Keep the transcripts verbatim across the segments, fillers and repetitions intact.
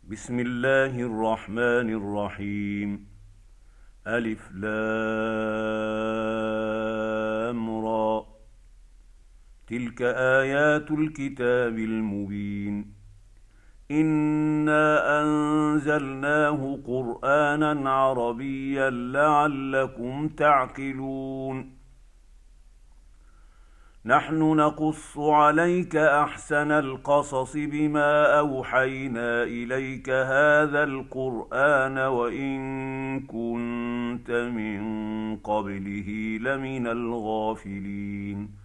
بسم الله الرحمن الرحيم. ألف لام را. تلك آيات الكتاب المبين. إنا أنزلناه قرآنا عربيا لعلكم تعقلون. نحن نقص عليك أحسن القصص بما أوحينا إليك هذا القرآن وإن كنت من قبله لمن الغافلين.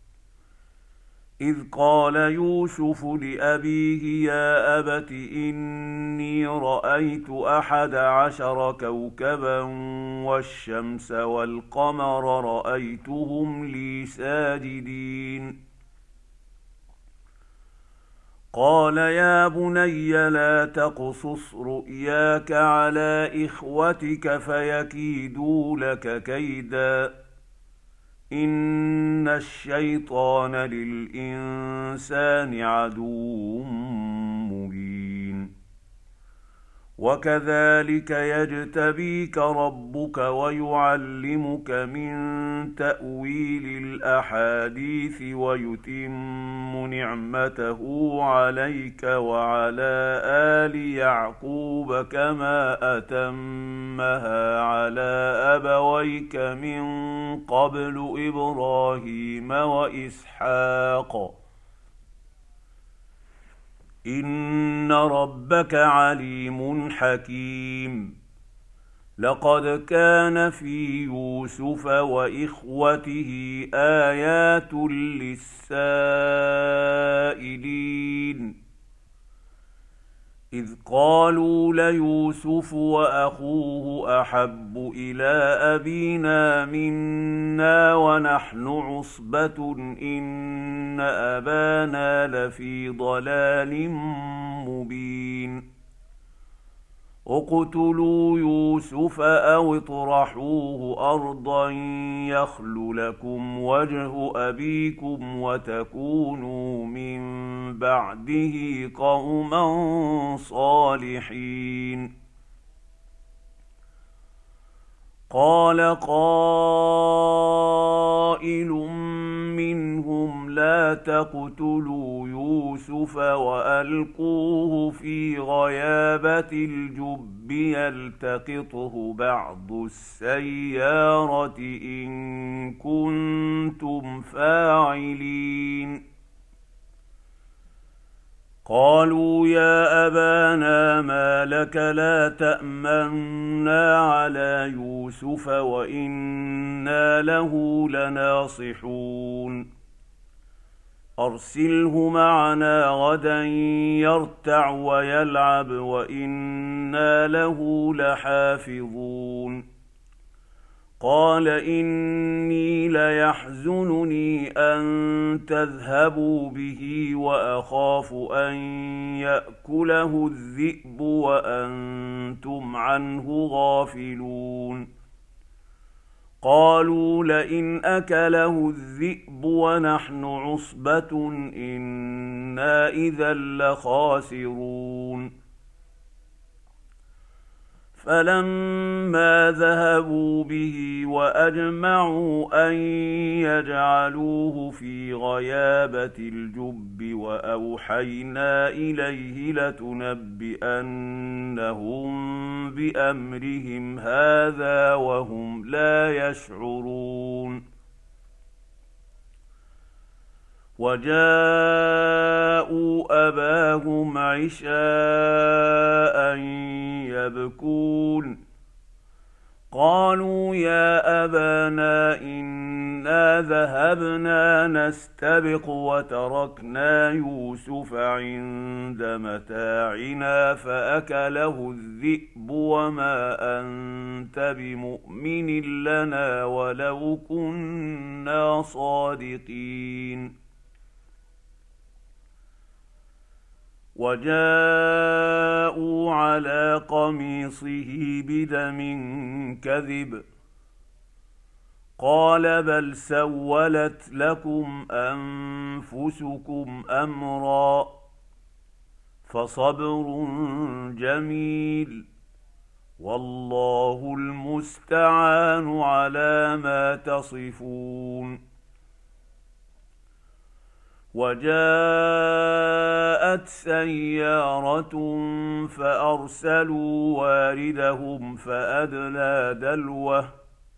إذ قال يوسف لأبيه يا أبت إني رأيت أحد عشر كوكبا والشمس والقمر رأيتهم لي ساجدين. قال يا بني لا تقصص رؤياك على إخوتك فيكيدوا لك كيدا إن الشيطان للإنسان عدو مبين. وكذلك يجتبيك ربك ويعلمك من تأويل الأحاديث ويتم نعمته عليك وعلى آل يعقوب كما أتمها على أبويك من قبل إبراهيم وإسحاق إن ربك عليم حكيم. لقد كان في يوسف وإخوته آيات للسائلين إذ قالوا ليوسف وأخوه أحب إلى أبينا منا ونحن عصبة إن أبانا لفي ضلال مبين. اقتلوا يوسف أو اطرحوه أرضا يخل لكم وجه أبيكم وتكونوا من بعده قوما صالحين. قال قائل منهم لا تقتلوا يوسف وألقوه في غيابة الجب يلتقطه بعض السيارة إن كنتم فاعلين. قالوا يا أبانا ما لك لا تأمنا على يوسف وإنا له لناصحون. أرسله معنا غدا يرتع ويلعب وإنا له لحافظون. قال إني ليحزنني أن تذهبوا به وأخاف أن يأكله الذئب وأنتم عنه غافلون. قالوا لئن أكله الذئب ونحن عصبة إنا إذا لخاسرون. فلما ذهبوا به وأجمعوا أن يجعلوه في غيابة الجب وأوحينا إليه لتنبئنهم بأمرهم هذا وهم لا يشعرون. وجاءوا أباهم عشاء يبكون. قالوا يا أبانا إنا ذهبنا نستبق وتركنا يوسف عند متاعنا فأكله الذئب وما أنت بمؤمن لنا ولو كنا صادقين. وجاءوا على قميصه بدم كذب قال بل سولت لكم أنفسكم أمرا فصبر جميل، والله المستعان على ما تصفون. وجاءت سيارة فأرسلوا واردهم فأدلى دلوه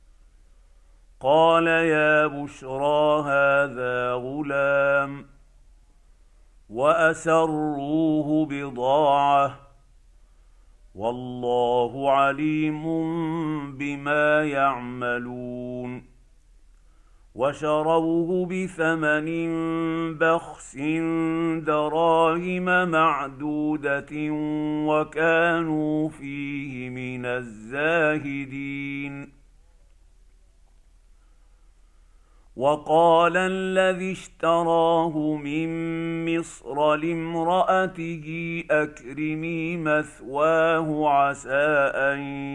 قال يا بشرى هذا غلام، وأسروه بضاعة، والله عليم بما يعملون. وشروه بثمن بخس دراهم معدودة وكانوا فيه من الزاهدين. وقال الذي اشتراه من مصر لامرأته أكرمي مثواه عسى أن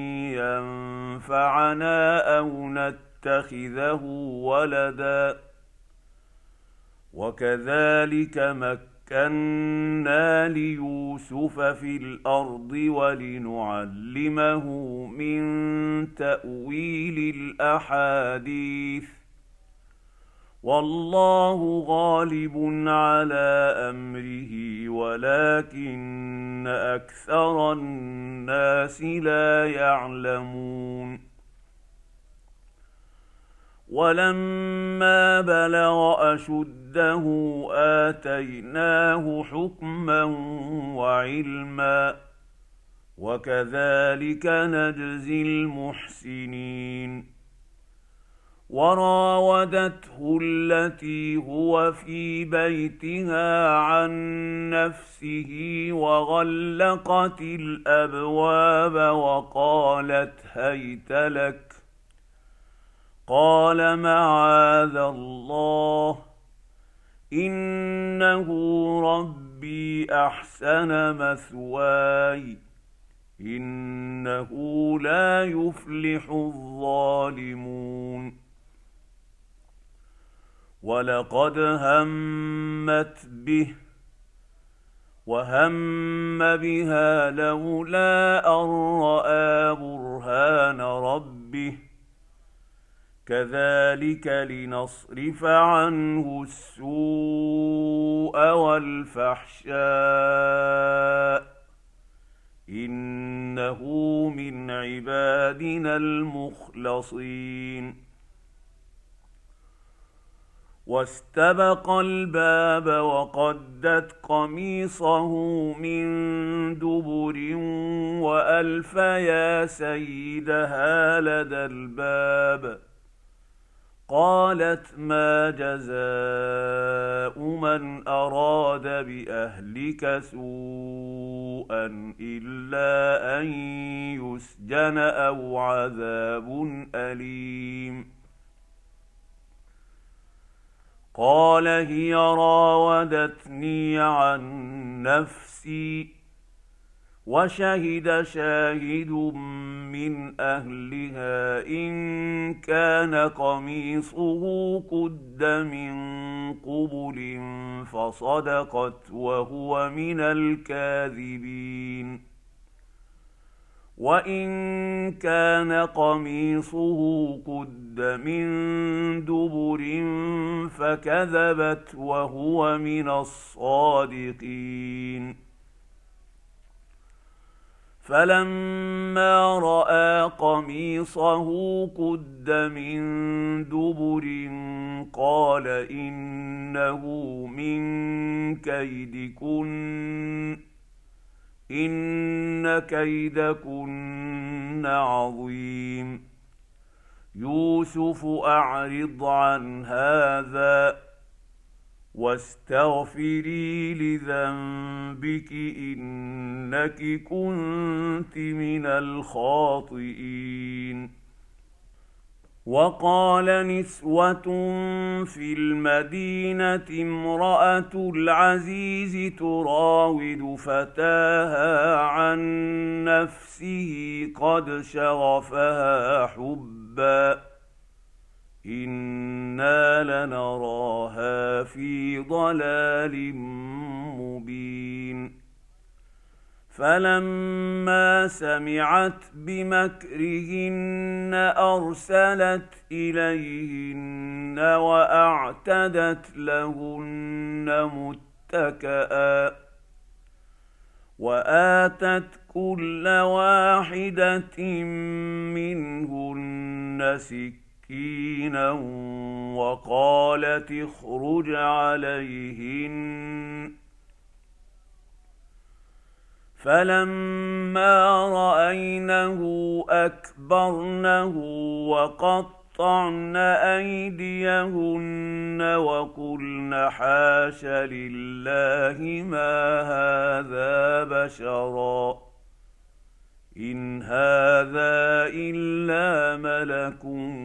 ينفعنا أو نتخذه ولدا، وكذلك مكنا ليوسف في الأرض ولنعلمه من تأويل الأحاديث، والله غالب على أمره ولكن أكثر الناس لا يعلمون. ولما بلغ أشده آتيناه حكما وعلما، وكذلك نجزي المحسنين. وراودته التي هو في بيتها عن نفسه وغلقت الأبواب وقالت هيت لك، قال معاذ الله إنه ربي أحسن مثواي إنه لا يفلح الظالمون. ولقد همت به وهم بها لولا أن رأى برهان ربه، كذلك لنصرف عنه السوء والفحشاء إنه من عبادنا المخلصين. واستبق الباب وقدت قميصه من دبر وألف يا سيدها لدى الباب، قالت ما جزاء من أراد بأهلك سوءا إلا أن يسجن أو عذاب أليم. قال هي راودتني عن نفسي، وشهد شاهد من أهلها إن كان قميصه قد من قبل فصدقت وهو من الكاذبين، وإن كان قميصه قد من دبر فكذبت وهو من الصادقين. فلما رأى قميصه قد من دبر قال إنه من كيدكن إن كيدكن عظيم. يوسف أعرض عن هذا واستغفري لذنبك إنك كنت من الخاطئين. وقال نسوة في المدينة امرأة العزيز تراود فتاها عن نفسه قد شغفها حبا إنا لنراها في ضلال مبين. فلما سمعت بمكرهن أرسلت إليهن وأعتدت لهن متكئا وآتت كل واحدة منهن سكينا وقالت اخرج عليهن فلما رأينه أكبرنه وقطعن أيديهن وقلن حاش لله ما هذا بشرا إن هذا إلا ملك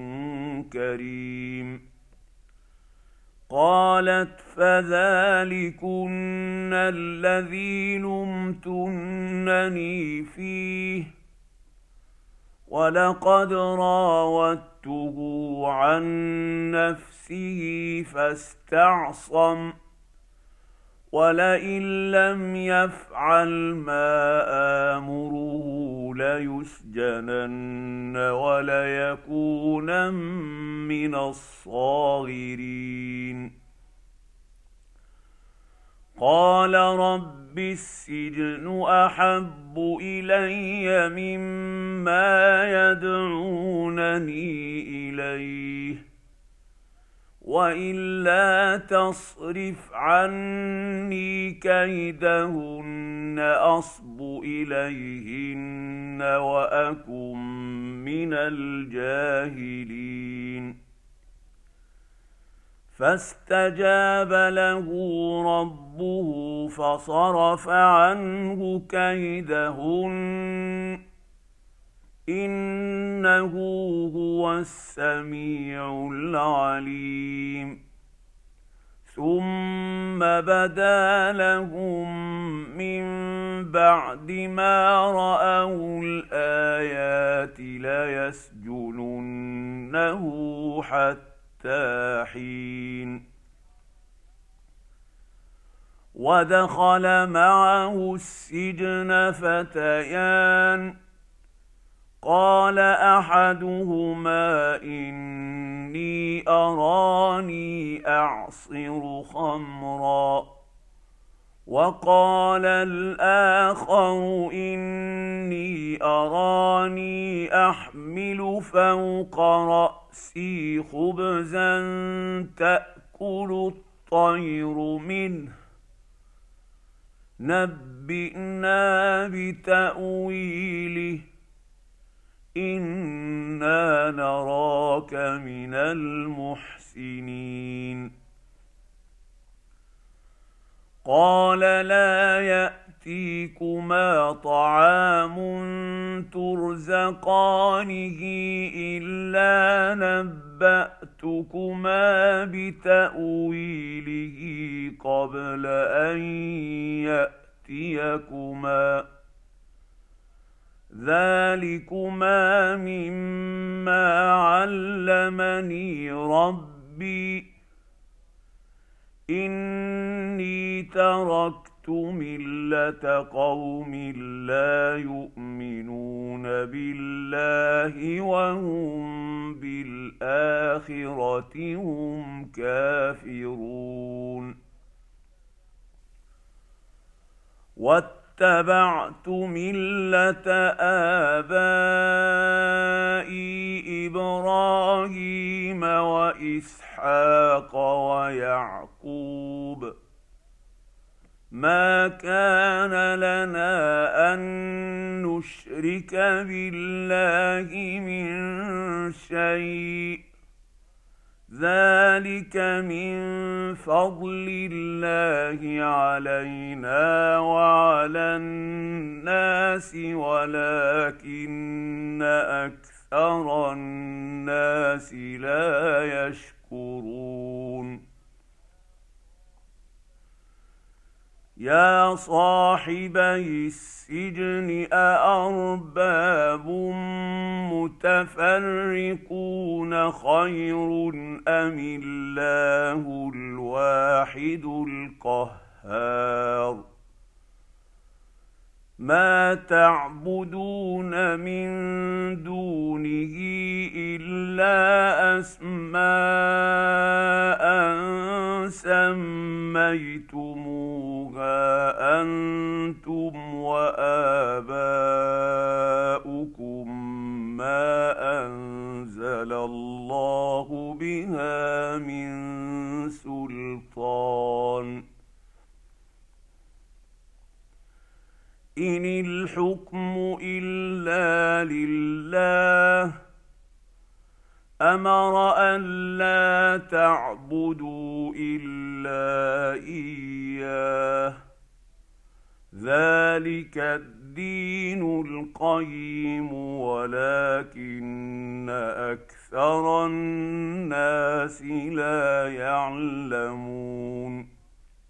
كريم. قالت فذلكن الذي لمتنني فيه ولقد راودته عن نفسه فاستعصم ولئن لم يفعل ما آمره ليسجنن وليكونن من الصاغرين. قال رب السجن أحب إلي مما يدعونني إليه وإلا تصرف عني كيدهن أصب إليهن وأكن من الجاهلين. فاستجاب له ربه فصرف عنه كيدهن إنه هو السميع العليم. ثم بدا لهم من بعد ما رأوا الآيات ليسجننه حتى حين. ودخل معه السجن فتيان قال أحدهما إني أراني أعصر خمرا وقال الآخر إني أراني أحمل فوق رأسي خبزا تأكل الطير منه نبئنا بتأويله إنا نراك من المحسنين. قال لا يأتيكما طعام ترزقانه إلا نبأتكما بتأويله قبل أن يأتيكما ذلكما مما علمني ربي إني تركت ملة قوم لا يؤمنون بالله وهم بالآخرة هم كافرون. واتبعت ملة آبائي إبراهيم وإسحاق ويعقوب ما كان لنا أن نشرك بالله من شيء ذلك من فضل الله علينا وعلى الناس ولكن أكثر الناس لا يشكرون. يا صاحبي السجن أأرباب متفرقون خير أم الله الواحد القهار ما تعبدون من دونه إلا أسماء سميتموها أنتم وآباؤكم ما أنزل الله بها من سلطان إن الحكم إلا لله أمر ألا تعبدوا إلا إياه ذلك الدين القيم ولكن أكثر الناس لا يعلمون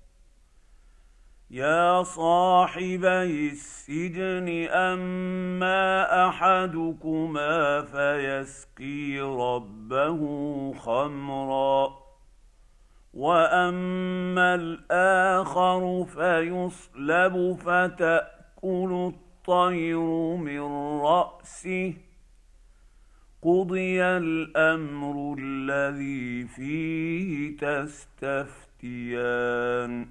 يا صاحبي السجن أما أحدكما فيسقي ربه خمرا وأما الآخر فيصلب فتأكل الطير من رأسه قضي الأمر الذي فيه تستفتيان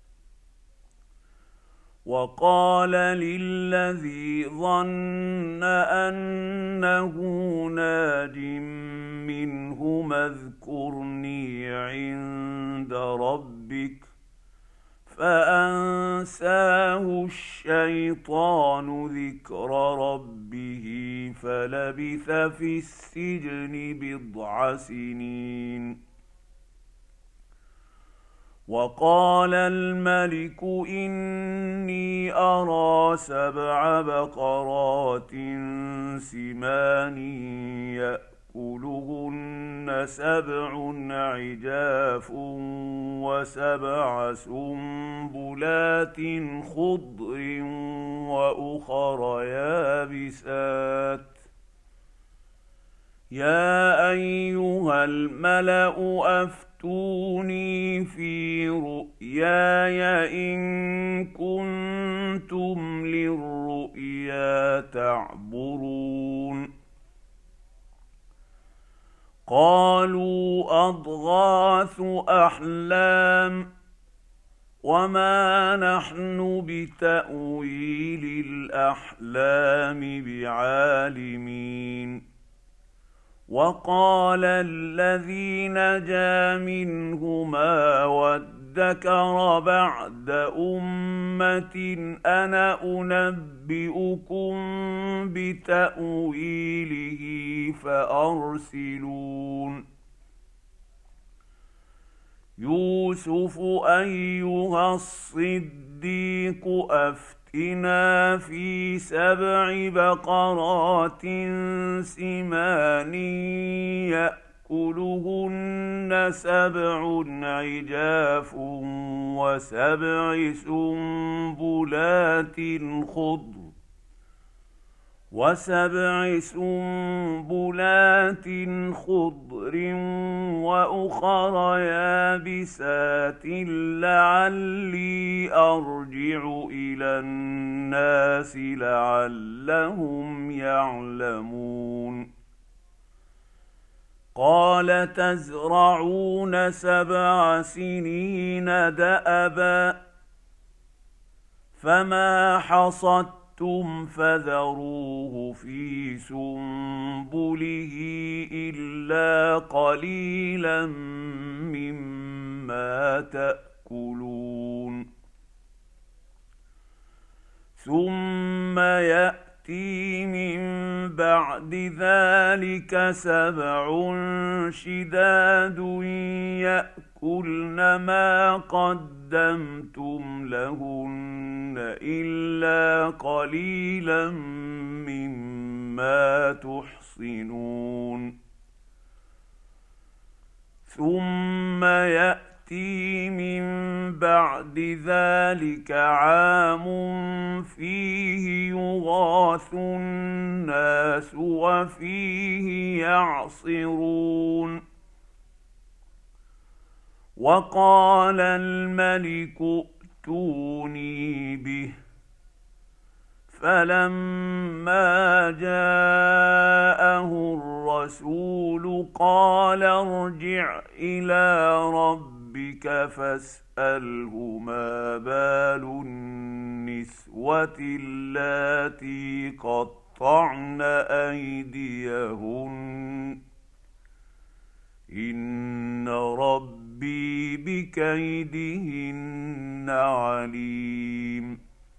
وقال للذي ظن أنه ناج منهما اذكرني عند ربك فأنساه الشيطان ذكر ربه فلبث في السجن بضع سنين وقال الملك إني أرى سبع بقرات سمان يأكلهن سبع عجاف وسبع سنبلات خضر وأخر يابسات يا أيها الملأ أفتوني في رؤياي إن كنتم للرؤيا تعبرون قالوا أضغاث أحلام وما نحن بتأويل الأحلام بعالمين وقال الذي نجا منهما وادكر بعد أمة أنا أنبئكم بتأويله فأرسلون يوسف أيها الصديق أفتنا في سبع بقرات سمان يأكلهن سبع عجاف وسبع سنبلات خضر وسبع سنبلات خضر وأخر يابسات لعلي أرجع إلى الناس لعلهم يعلمون قال تزرعون سبع سنين دأبا فما حصدتم فذروه في سنبله إلا قليلا مما تأكلون ثم يأتي من بعد ذلك سبع شداد يأكلن ما قدمتم لهن إلا قليلا مما تحصنون ثم يأتي من بعد ذلك عام فيه يغاث الناس وفيه يعصرون وقال الملك ائتوني به فلما جاءه الرسول قال ارجع إلى ربك فاسأله ما بال النسوة اللاتي قطعن أيديهن إن ربي بكيدهن عليم.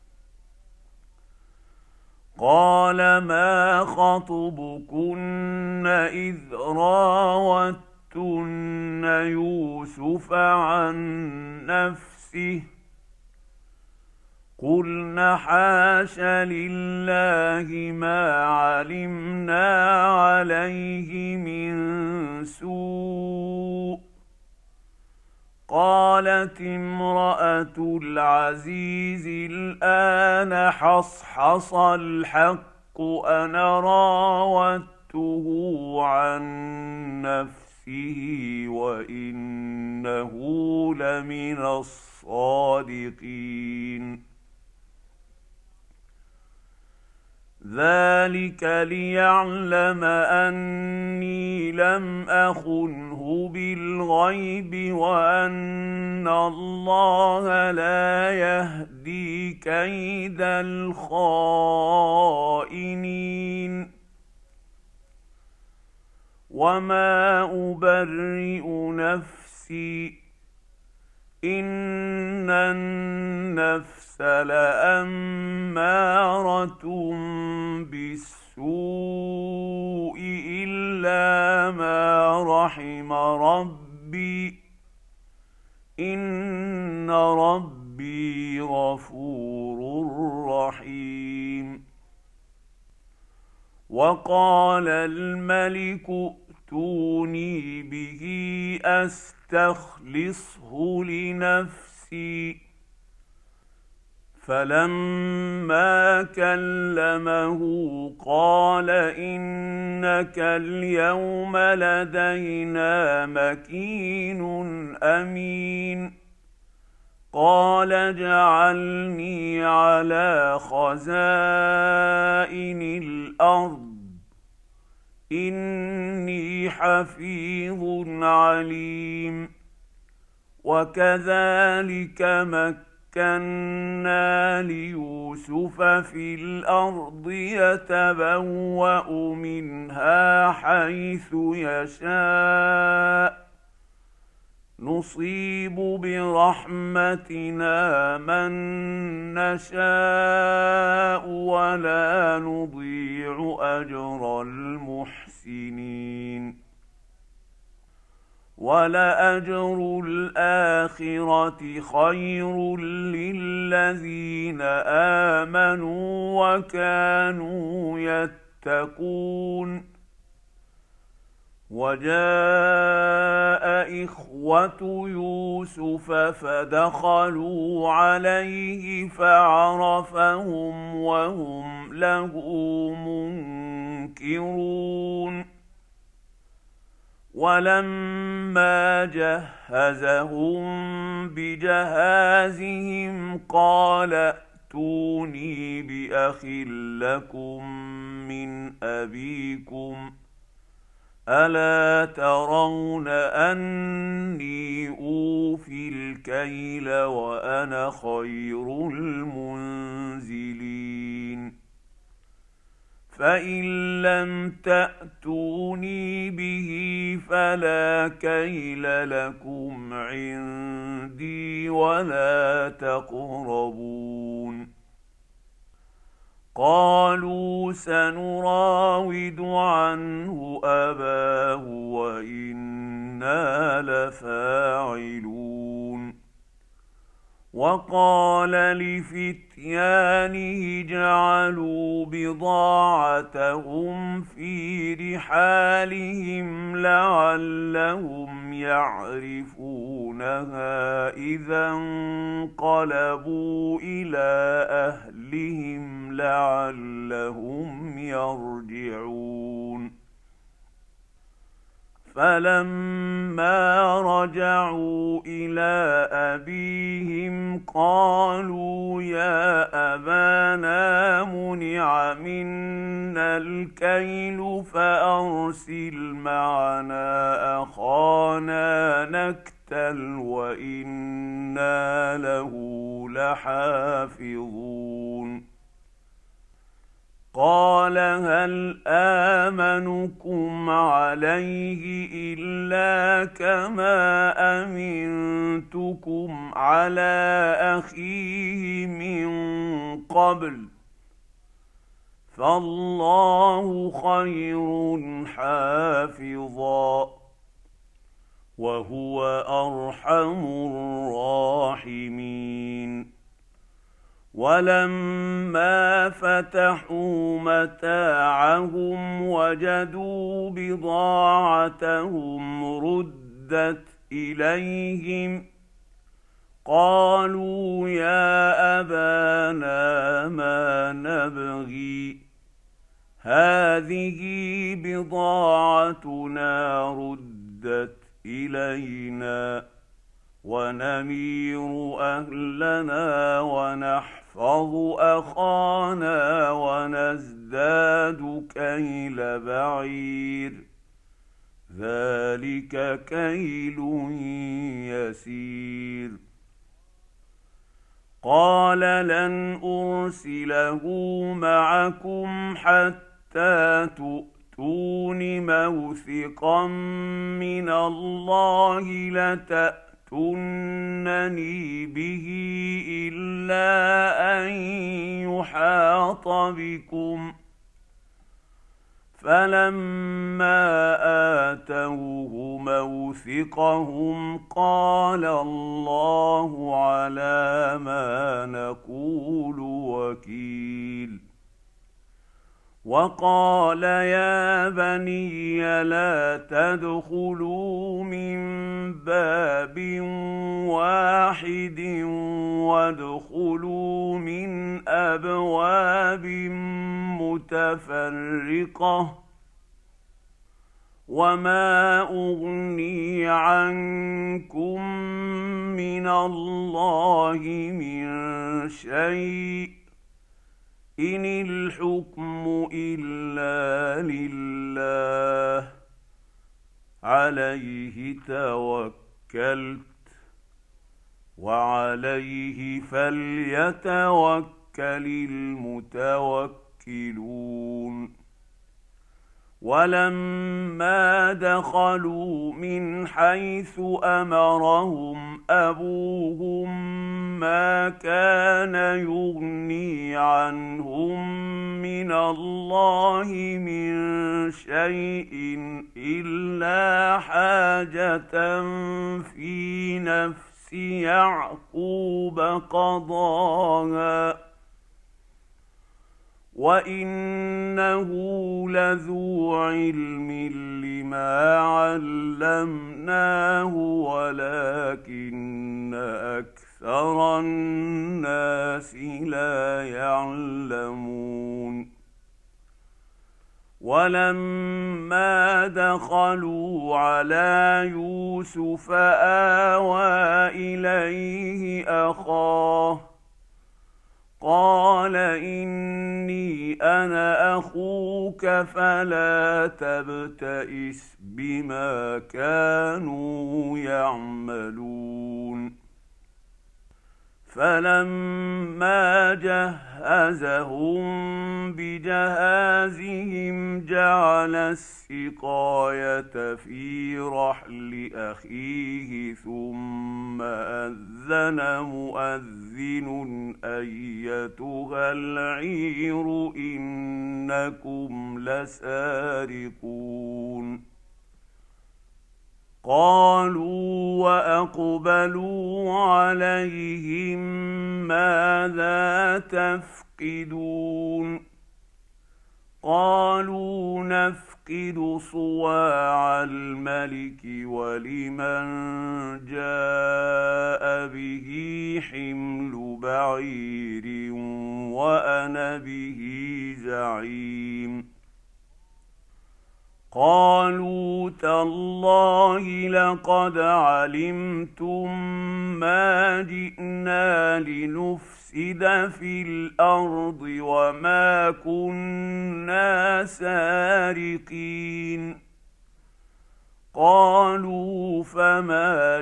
قال ما خطبكن إذ راوتن يوسف عن نفسه قلن حاش لله ما علمنا عليه من سوء. قالت امرأة العزيز الآن حصحص الحق أنا راودته عن نفسه وإنه لمن الصادقين. ذلك ليعلم أني لم أخنه بالغيب وأن الله لا يهدي كيد الخائنين. وما أبرئ نفسي إن النفس لأمارة بالسوء إلا ما رحم ربي إن ربي غفور رحيم. وقال الملك ائتوني به أستخلصه لنفسي فلما كلمه قال إنك اليوم لدينا مكين أمين. قال اجعلني على خزائن الأرض إني حفيظ عليم. وكذلك مكنا ليوسف في الأرض يتبوأ منها حيث يشاء نصيب برحمتنا من نشاء ولا نضيع أجر المحسنين. ولأجر الآخرة خير للذين آمنوا وكانوا يتقون. وجاء إخوة يوسف فدخلوا عليه فعرفهم وهم له منكرون. ولما جهزهم بجهازهم قال ائتوني بأخ لكم من أبيكم ألا ترون أني أوفي الكيل وأنا خير المنزلين. فإن لم تأتوني به فلا كيل لكم عندي ولا تقربون. قالوا سنراود عنه أباه وإنا لفاعلون. وقال لفتيانه اجعلوا بضاعتهم في رحالهم لعلهم يعرفونها إذا انقلبوا إلى أهلهم لعلهم يرجعون. فلما رجعوا إلى أبيهم قالوا يا أبانا منع منا الكيل فأرسل معنا أخانا نكتل وإنا له لحافظون قال هل آمنكم عليه إلا كما أمنتكم على أخيه من قبل فالله خير حافظا وهو أرحم الراحمين ولما فتحوا متاعهم وجدوا بضاعتهم ردت إليهم قالوا يا أبانا ما نبغي هذه بضاعتنا ردت إلينا ونمير أهلنا ونحفظ أخانا ونزداد كيل بعير ذلك كيل يسير قال لن أرسله معكم حتى تؤتون موثقا من الله لتأتون تُنَّنِي بِهِ إِلَّا أَن يُحَاطَ بِكُمْ فَلَمَّا آتَوْهُ مَوْثِقَهُمْ قَالَ اللَّهُ عَلَى مَا نَقُولُ وَكِيلٌ وقال يا بني لا تدخلوا من باب واحد وادخلوا من أبواب متفرقة وما أغني عنكم من الله من شيء إن الحكم إلا لله عليه توكلت وعليه فليتوكل المتوكلون ولما دخلوا من حيث أمرهم أبوهم ما كان يغني عنهم من الله من شيء إلا حاجة في نفس يعقوب قضاها وإنه لذو علم لما علمناه ولكن أكثر الناس لا يعلمون ولما دخلوا على يوسف آوى إليه أخاه قال إني أنا أخوك فلا تبتئس بما كانوا يعملون فلما جهزهم بجهازهم جعل السقاية في رحل أخيه ثم أذن مؤذن أيتها العير إنكم لسارقون قالوا وأقبلوا عليهم ماذا تفقدون قالوا نفقد صواع الملك ولمن جاء به حمل بعير وأنا به زعيم قالوا تالله لقد علمتم ما جئنا لنفسد في الارض وما كنا سارقين. قالوا فما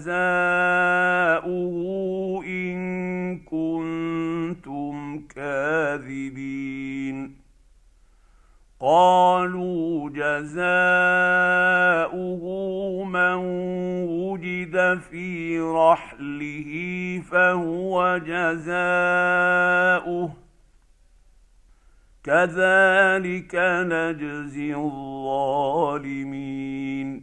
جزاؤه ان كنتم كاذبين. قالوا جزاؤه من وجد في رحله فهو جزاؤه كذلك نجزي الظالمين.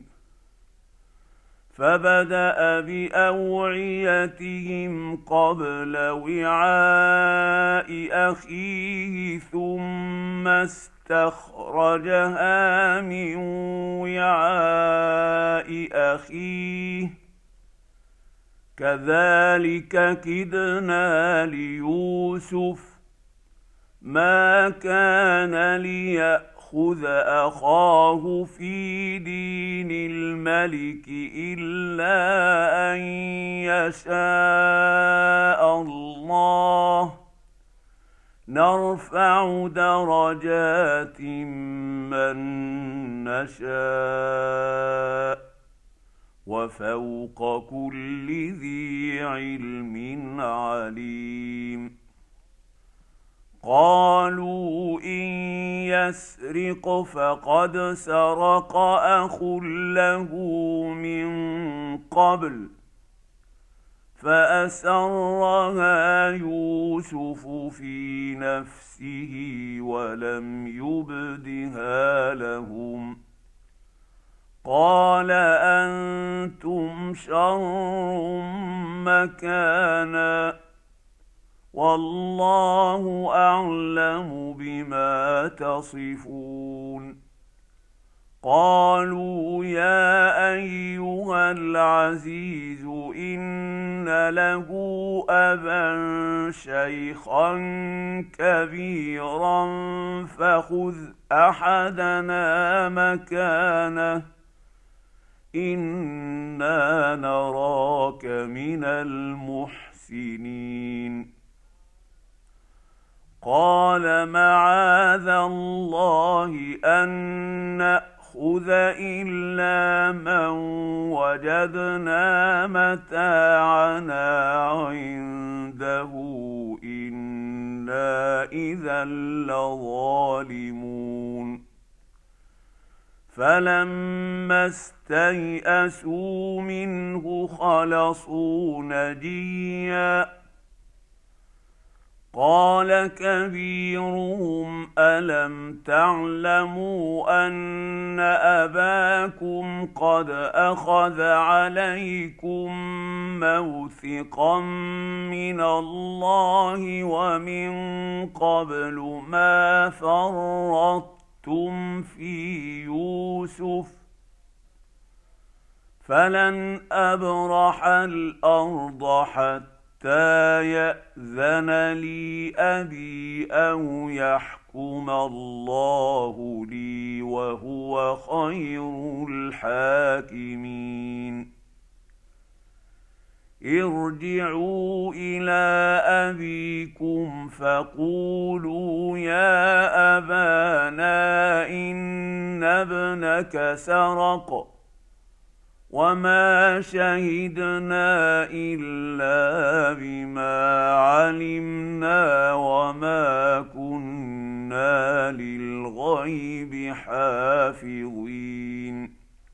فبدأ بأوعيتهم قبل وعاء أخيه ثم استخرجها من وعاء أخيه كذلك كدنا ليوسف ما كان ليأخذ أخاه في دين الملك إلا أن يشاء الله نرفع درجات من نشاء وفوق كل ذي علم عليم. قالوا إن يسرق فقد سرق أخ له من قبل فأسرها يوسف في نفسه ولم يبدها لهم. قال أنتم شر مكانا والله أعلم بما تصفون. قالوا يا أيها العزيز إن له أبا شيخا كبيرا فخذ أحدنا مكانه إنا نراك من المحسنين. قال معاذ الله أن نأخذ إلا من وجدنا متاعنا عنده إنا إذا لظالمون. فلما استيئسوا منه خلصوا نجيا. قال كبيرهم ألم تعلموا أن أباكم قد أخذ عليكم موثقا من الله ومن قبل ما فرطتم في يوسف فلن أبرح الأرض حتى حتى يأذن لي أبي أو يحكم الله لي وهو خير الحاكمين. ارجعوا إلى أبيكم فقولوا يا أبانا إن ابنك سرق وما شهدنا إلا بما علمنا وما كنا للغيب حافظين.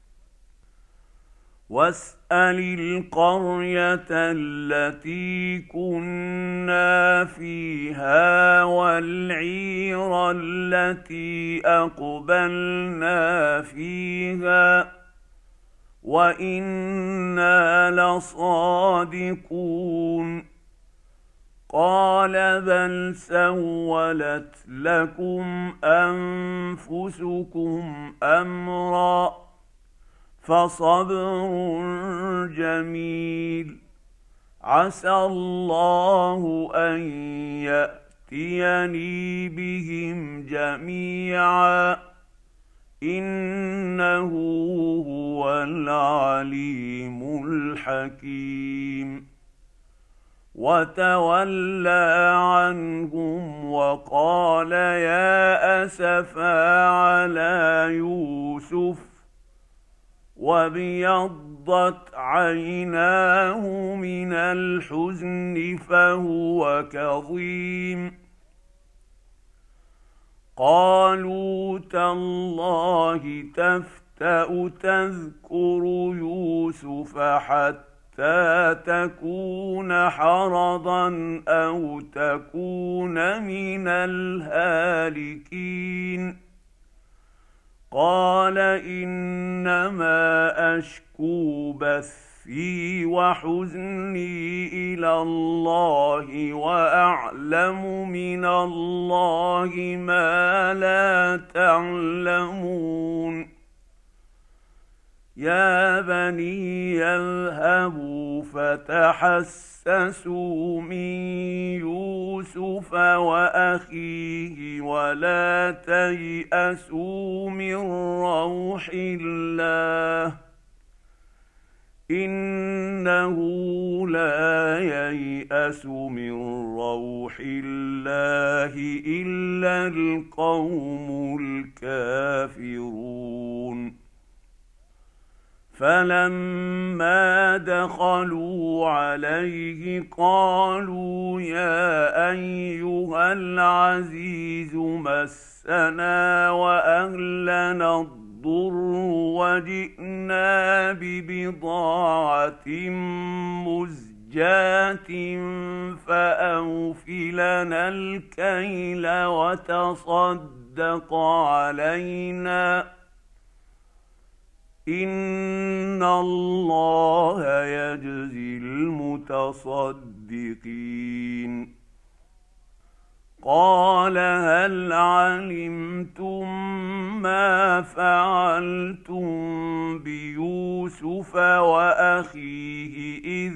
واسأل القرية التي كنا فيها والعير التي أقبلنا فيها وإنا لصادقون. قال بل سولت لكم أنفسكم أمرا فصبر جميل عسى الله أن يأتيني بهم جميعا إنه هو العليم الحكيم. وتولى عنهم وقال يا أسفا على يوسف وابيضت عيناه من الحزن فهو كظيم. قالوا تالله تفتأ تذكر يوسف حتى تكون حرضا أو تكون من الهالكين. قال إنما أشكو بثي وحزني إلى الله وأعلم من الله ما لا تعلمون. يا بني اذهبوا فتحسسوا من يوسف وأخيه ولا تيأسوا من روح الله إنه لا ييأس من روح الله إلا القوم الكافرون. فلما دخلوا عليه قالوا يا أيها العزيز مسنا وأهلنا الضر وجئنا ببضاعة مزجاة فأوف لنا الكيل وتصدق علينا إن الله يجزي المتصدقين. قال هل علمتم ما فعلتم بيوسف وأخيه إذ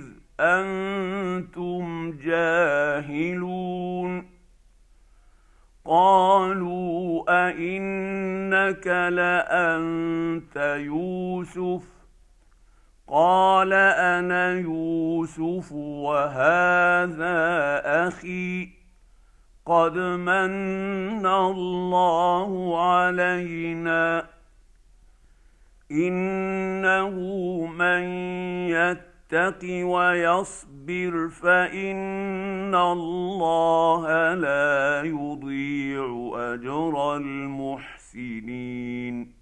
أنتم جاهلون. قالوا أئنك لأنت يوسف قال أنا يوسف وهذا أخي قد من الله علينا إنه من يتق ويصبر فإن الله لا يضيع أجر المحسنين.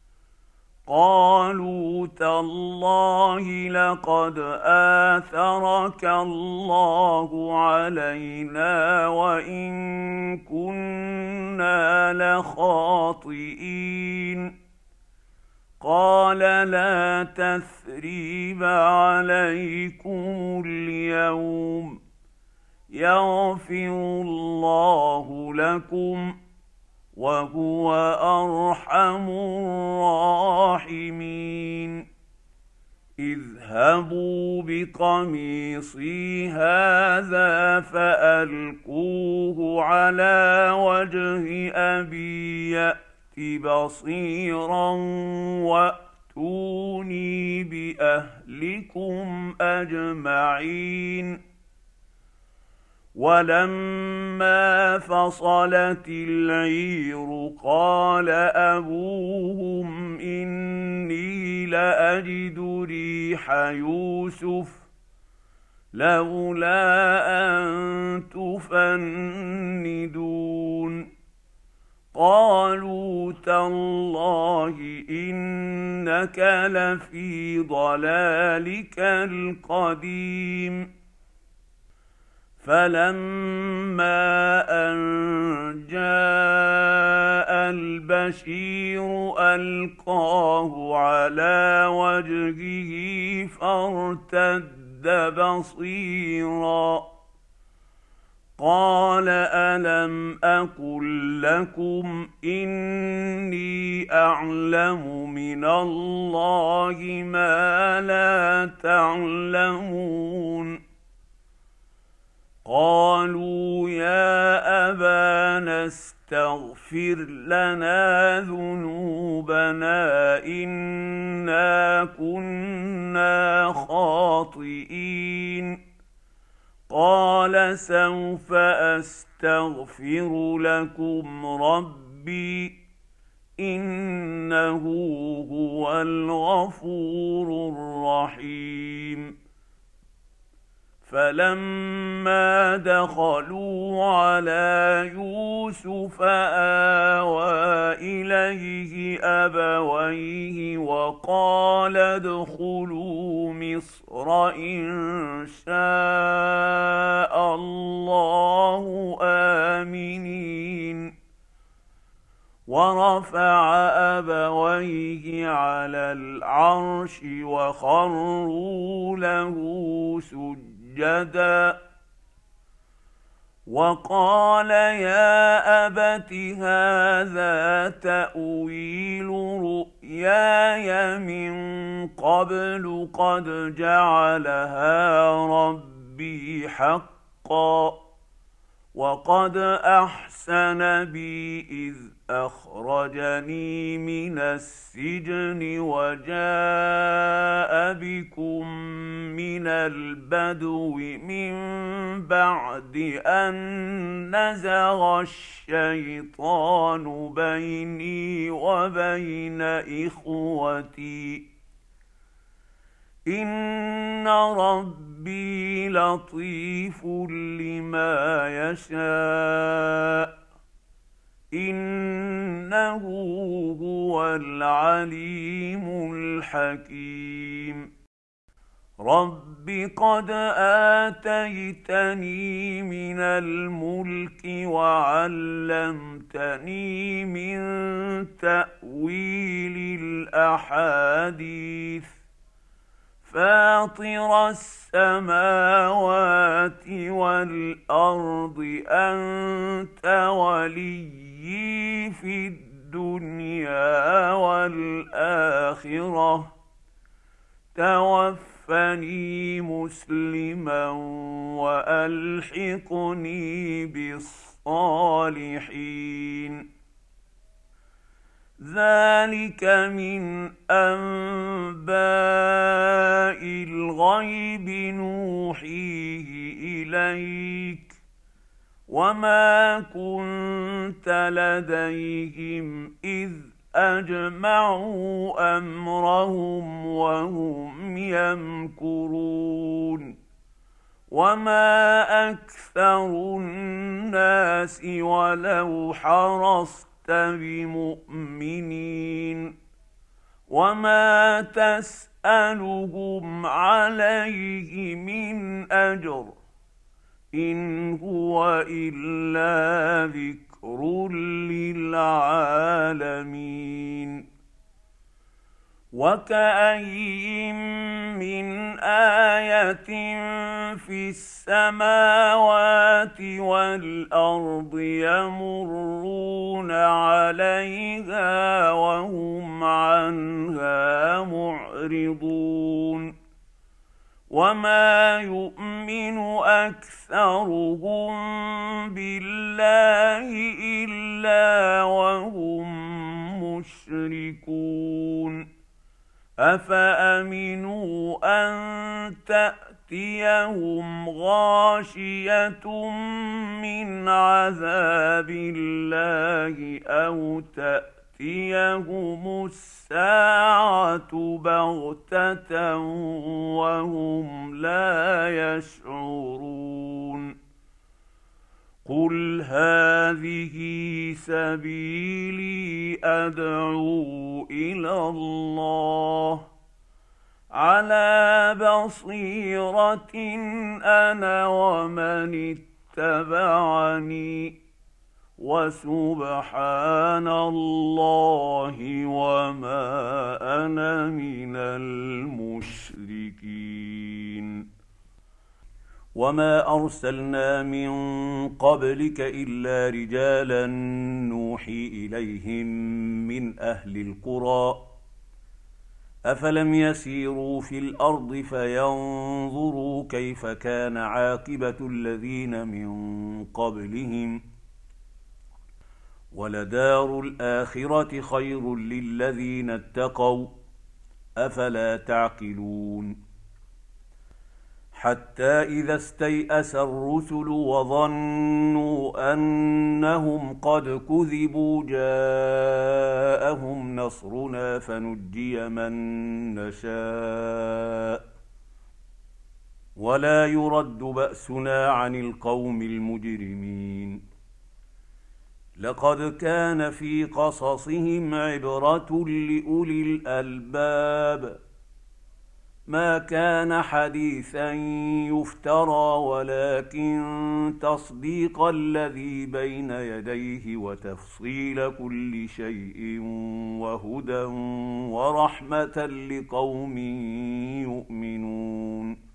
قالوا تالله لقد آثرك الله علينا وإن كنا لخاطئين. قال لا تثريب عليكم اليوم يغفر الله لكم وهو أرحم الراحمين. اذهبوا بقميصي هذا فألقوه على وجه أبي يأت بصيرا وأتوني بأهلكم أجمعين. ولما فصلت العير قال أبوهم إني لأجد ريح يوسف لولا أن تفندون. قالوا تالله إنك لفي ضلالك القديم. فلما أن جاء البشير ألقاه على وجهه فارتد بصيرا قال ألم أقل لكم إني أعلم من الله ما لا تعلمون. قالوا يا أبانا استغفر اغفر لنا ذنوبنا إنا كنا خاطئين. قال سوف أستغفر لكم ربي إنه هو الغفور الرحيم. فلما دخلوا على يوسف آوى إليه أبويه وقال ادخلوا مصر إن شاء الله آمنين. ورفع أبويه على العرش وخروا له سجدا جدا وقال يا أبت هذا تأويل رؤياي من قبل قد جعلها ربي حقا وقد أحسن بي إذ أخرجني من السجن وجاء بكم من البدو من بعد أن نزغ الشيطان بيني وبين إخوتي إن ربي لطيف لما يشاء إنه هو العليم الحكيم. رب قد آتيتني من الملك وعلمتني من تأويل الأحاديث فاطر السماوات والأرض أنت وليي في الدنيا والآخرة توفني مسلما وألحقني بالصالحين. ذلك من أنباء الغيب نوحيه إليك وما كنت لديهم إذ أجمعوا أمرهم وهم يمكرون. وما أكثر الناس ولو حرصت بمؤمنين وما تسألهم عليه من أجر إن هو إلا ذكر للعالمين. وكأين من آية في السماوات والأرض يمرون عليها وهم عنها معرضون وما يؤمن أكثرهم بالله إلا وهم مشركون. أفأمنوا أن تأتيهم غاشية من عذاب الله أو تأتيهم الساعة بغتة وهم لا يشعرون. قل هذه سبيلي أدعو إلى الله على بصيرة أنا ومن اتبعني وسبحان الله وما أنا من المشركين. وما أرسلنا من قبلك إلا رجالا نوحي إليهم من أهل القرى أفلم يسيروا في الأرض فينظروا كيف كان عاقبة الذين من قبلهم ولدار الآخرة خير للذين اتقوا أفلا تعقلون حتى إذا استيأس الرسل وظنوا أنهم قد كذبوا جاءهم نصرنا فنجي من نشاء ولا يرد بأسنا عن القوم المجرمين لقد كان في قصصهم عبرة لأولي الألباب ما كان حديثا يفترى ولكن تصديق الذي بين يديه وتفصيل كل شيء وهدى ورحمة لقوم يؤمنون